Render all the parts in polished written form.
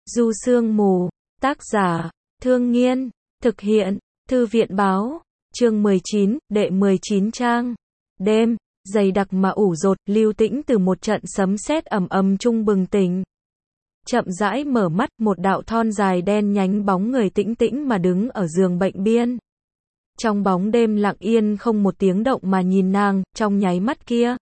Du Sương Mù, tác giả, Thương Nghiên, thực hiện, Thư viện Báo, chương 19, đệ 19 trang. Đêm, dày đặc mà ủ dột, Lưu Tĩnh từ một trận sấm sét ầm ầm trung bừng tỉnh. Chậm rãi mở mắt, một đạo thon dài đen nhánh bóng người tĩnh tĩnh mà đứng ở giường bệnh biên. Trong bóng đêm lặng yên không một tiếng động mà nhìn nàng, trong nháy mắt kia.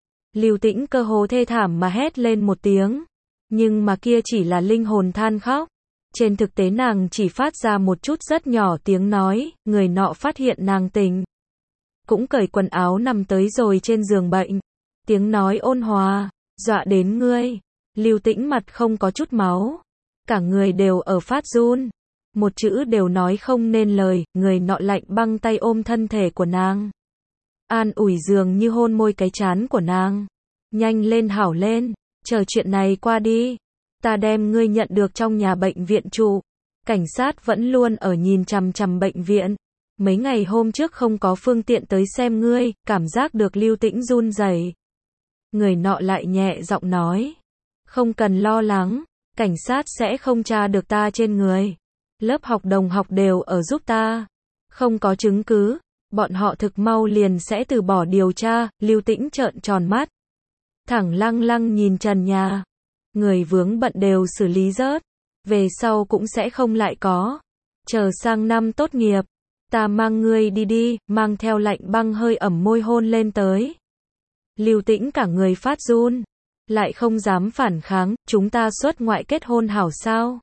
Lưu Tĩnh cơ hồ thê thảm mà hét lên một tiếng. Nhưng mà kia chỉ là linh hồn than khóc. Trên thực tế nàng chỉ phát ra một chút rất nhỏ tiếng nói, người nọ phát hiện nàng tỉnh. Cũng cởi quần áo nằm tới rồi trên giường bệnh. Tiếng nói ôn hòa, dọa đến ngươi. Lưu Tĩnh mặt không có chút máu. Cả người đều ở phát run. Một chữ đều nói không nên lời, người nọ lạnh băng tay ôm thân thể của nàng. An ủi dường như hôn môi cái trán của nàng. Nhanh lên hảo lên, chờ chuyện này qua đi. Ta đem ngươi nhận được trong nhà bệnh viện trụ. Cảnh sát vẫn luôn ở nhìn chằm chằm bệnh viện. Mấy ngày hôm trước không có phương tiện tới xem ngươi, cảm giác được Lưu Tĩnh run rẩy. Người nọ lại nhẹ giọng nói. Không cần lo lắng, cảnh sát sẽ không tra được ta trên người. Lớp học đồng học đều ở giúp ta. Không có chứng cứ, bọn họ thực mau liền sẽ từ bỏ điều tra. Lưu Tĩnh trợn tròn mắt. Thẳng lăng lăng nhìn trần nhà. Người vướng bận đều xử lý rớt. Về sau cũng sẽ không lại có. Chờ sang năm tốt nghiệp, ta mang ngươi đi đi, mang theo lạnh băng hơi ẩm môi hôn lên tới. Lưu Tĩnh cả người phát run. Lại không dám phản kháng, chúng ta xuất ngoại kết hôn hảo sao?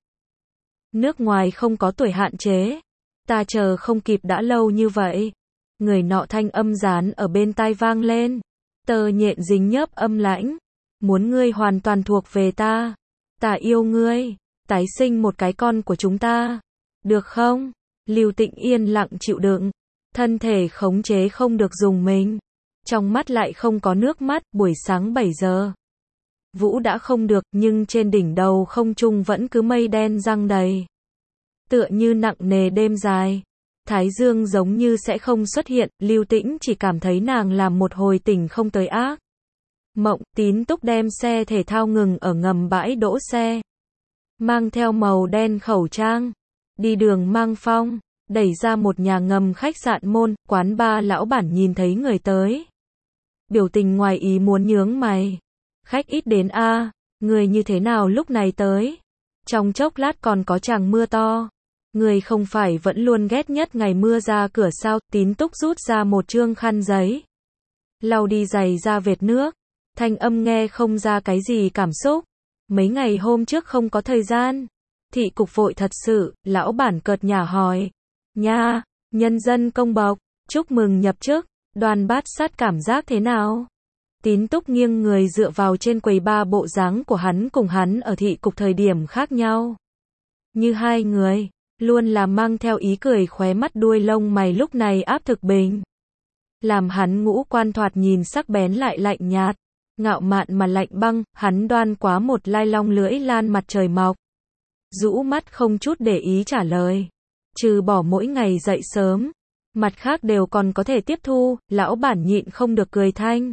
Nước ngoài không có tuổi hạn chế. Ta chờ không kịp đã lâu như vậy. Người nọ thanh âm dán ở bên tai vang lên. Tơ nhện dính nhớp âm lãnh. Muốn ngươi hoàn toàn thuộc về ta. Ta yêu ngươi. Tái sinh một cái con của chúng ta. Được không? Lưu Tĩnh yên lặng chịu đựng. Thân thể khống chế không được dùng mình. Trong mắt lại không có nước mắt. Buổi sáng 7 giờ. Vũ đã không được, nhưng trên đỉnh đầu không trung vẫn cứ mây đen giăng đầy. Tựa như nặng nề đêm dài. Thái dương giống như sẽ không xuất hiện, Lưu Tĩnh chỉ cảm thấy nàng làm một hồi tỉnh không tới ác mộng. Tín Túc đem xe thể thao ngừng ở ngầm bãi đỗ xe. Mang theo màu đen khẩu trang. Đi đường mang phong, đẩy ra một nhà ngầm khách sạn môn, quán bar lão bản nhìn thấy người tới. Biểu tình ngoài ý muốn nhướng mày. Khách ít đến a, người như thế nào lúc này tới? Trong chốc lát còn có tràng mưa to. Người không phải vẫn luôn ghét nhất ngày mưa ra cửa sao? Tín Túc rút ra một trương khăn giấy. Lau đi giày ra vệt nước. Thanh âm nghe không ra cái gì cảm xúc. Mấy ngày hôm trước không có thời gian. Thị cục vội thật sự, lão bản cợt nhả hỏi. Nha, nhân dân công bộc, chúc mừng nhập chức, Đoàn Bát Sát cảm giác thế nào? Tín Túc nghiêng người dựa vào trên quầy ba, bộ dáng của hắn cùng hắn ở thị cục thời điểm khác nhau. Như hai người, luôn là mang theo ý cười, khóe mắt đuôi lông mày lúc này áp thực bình. Làm hắn ngũ quan thoạt nhìn sắc bén lại lạnh nhạt, ngạo mạn mà lạnh băng, hắn đoan quá một lai long lưỡi lan mặt trời mọc. Rũ mắt không chút để ý trả lời. Trừ bỏ mỗi ngày dậy sớm, mặt khác đều còn có thể tiếp thu, lão bản nhịn không được cười thanh.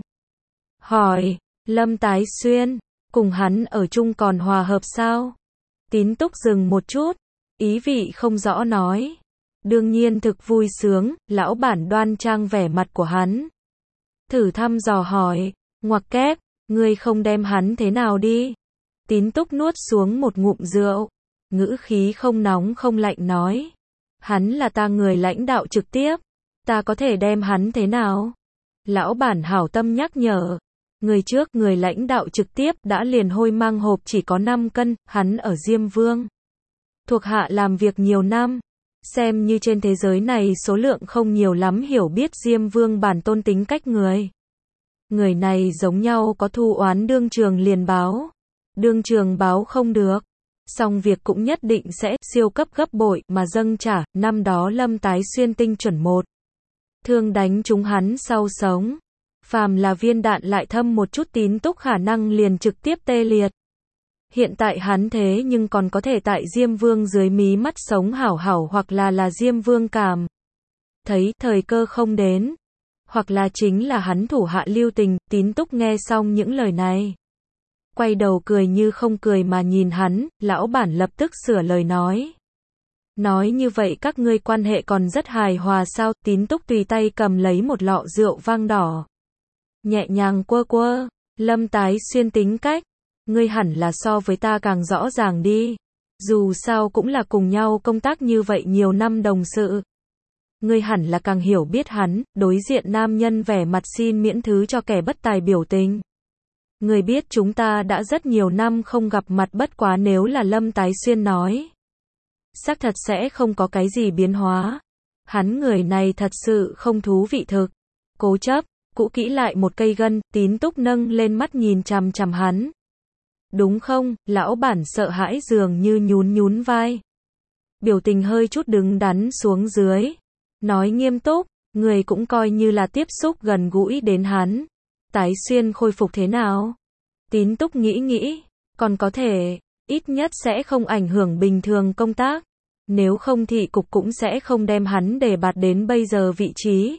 Hỏi, Lâm Tái Xuyên, cùng hắn ở chung còn hòa hợp sao? Tín Túc dừng một chút, ý vị không rõ nói. Đương nhiên thực vui sướng, lão bản đoan trang vẻ mặt của hắn. Thử thăm dò hỏi, ngoặc kép, ngươi không đem hắn thế nào đi? Tín Túc nuốt xuống một ngụm rượu, ngữ khí không nóng không lạnh nói. Hắn là ta người lãnh đạo trực tiếp, ta có thể đem hắn thế nào? Lão bản hảo tâm nhắc nhở. Người trước, người lãnh đạo trực tiếp, đã liền hôi mang hộp chỉ có 5 cân, hắn ở Diêm Vương. Thuộc hạ làm việc nhiều năm. Xem như trên thế giới này số lượng không nhiều lắm hiểu biết Diêm Vương bản tôn tính cách người. Người này giống nhau có thu oán đương trường liền báo. Đương trường báo không được. Xong việc cũng nhất định sẽ siêu cấp gấp bội mà dâng trả. Năm đó Lâm Tái Xuyên tinh chuẩn một thương đánh trúng hắn sau sống. Phàm là viên đạn lại thâm một chút, Tín Túc khả năng liền trực tiếp tê liệt. Hiện tại hắn thế nhưng còn có thể tại Diêm Vương dưới mí mắt sống hảo hảo, hoặc là Diêm Vương cảm thấy thời cơ không đến, hoặc là chính là hắn thủ hạ lưu tình. Tín Túc nghe xong những lời này, quay đầu cười như không cười mà nhìn hắn, lão bản lập tức sửa lời nói. Nói như vậy các ngươi quan hệ còn rất hài hòa sao? Tín Túc tùy tay cầm lấy một lọ rượu vang đỏ. Nhẹ nhàng quơ quơ, Lâm Tái Xuyên tính cách. Ngươi hẳn là so với ta càng rõ ràng đi. Dù sao cũng là cùng nhau công tác như vậy nhiều năm đồng sự. Ngươi hẳn là càng hiểu biết hắn, đối diện nam nhân vẻ mặt xin miễn thứ cho kẻ bất tài biểu tình. Ngươi biết chúng ta đã rất nhiều năm không gặp mặt bất quá nếu là Lâm Tái Xuyên nói. Xác thật sẽ không có cái gì biến hóa. Hắn người này thật sự không thú vị thực. Cố chấp, cũ kỹ lại một cây gân, Tín Túc nâng lên mắt nhìn chằm chằm hắn. Đúng không? Lão bản sợ hãi dường như nhún nhún vai. Biểu tình hơi chút đứng đắn xuống dưới. Nói nghiêm túc, người cũng coi như là tiếp xúc gần gũi đến hắn. Tái Xuyên khôi phục thế nào? Tín Túc nghĩ, còn có thể, ít nhất sẽ không ảnh hưởng bình thường công tác. Nếu không thị cục cũng sẽ không đem hắn đề bạt đến bây giờ vị trí.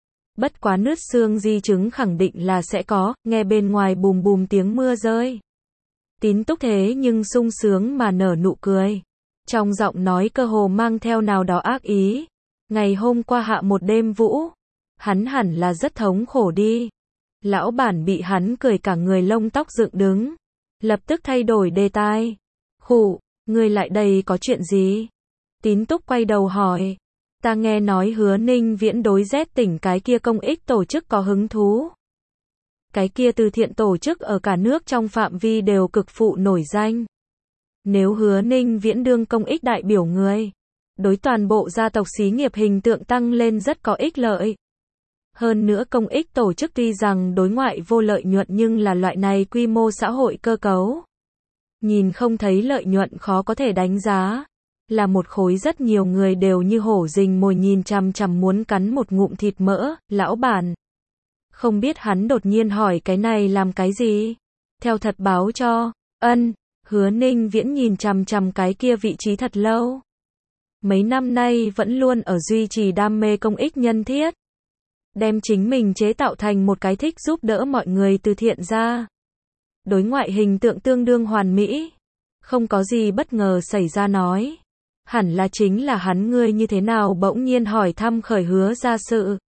Bất quá nứt xương di chứng khẳng định là sẽ có, nghe bên ngoài bùm bùm tiếng mưa rơi. Tín Túc thế nhưng sung sướng mà nở nụ cười. Trong giọng nói cơ hồ mang theo nào đó ác ý. Ngày hôm qua hạ một đêm vũ. Hắn hẳn là rất thống khổ đi. Lão bản bị hắn cười cả người lông tóc dựng đứng. Lập tức thay đổi đề tài. Khụ, ngươi lại đây có chuyện gì? Tín Túc quay đầu hỏi. Ta nghe nói Hứa Ninh Viễn đối Z tỉnh cái kia công ích tổ chức có hứng thú. Cái kia từ thiện tổ chức ở cả nước trong phạm vi đều cực phụ nổi danh. Nếu Hứa Ninh Viễn đương công ích đại biểu người, đối toàn bộ gia tộc xí nghiệp hình tượng tăng lên rất có ích lợi. Hơn nữa công ích tổ chức tuy rằng đối ngoại vô lợi nhuận nhưng là loại này quy mô xã hội cơ cấu. Nhìn không thấy lợi nhuận khó có thể đánh giá. Là một khối rất nhiều người đều như hổ rình mồi nhìn chằm chằm muốn cắn một ngụm thịt mỡ, lão bản. Không biết hắn đột nhiên hỏi cái này làm cái gì? Theo thật báo cho, Hứa Ninh Viễn nhìn chằm chằm cái kia vị trí thật lâu. Mấy năm nay vẫn luôn ở duy trì đam mê công ích nhân thiết. Đem chính mình chế tạo thành một cái thích giúp đỡ mọi người từ thiện ra. Đối ngoại hình tượng tương đương hoàn mỹ. Không có gì bất ngờ xảy ra nói. Hẳn là chính là hắn ngươi như thế nào bỗng nhiên hỏi thăm khởi Hứa ra sự.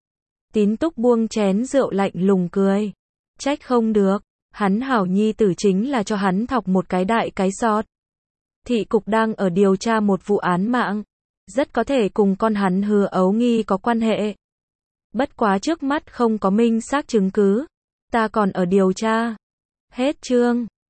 Tín Túc buông chén rượu lạnh lùng cười. Trách không được, hắn hảo nhi tử chính là cho hắn thọc một cái đại cái sọt. Thị cục đang ở điều tra một vụ án mạng. Rất có thể cùng con hắn Hứa Ấu Nghi có quan hệ. Bất quá trước mắt không có minh xác chứng cứ. Ta còn ở điều tra. Hết chương.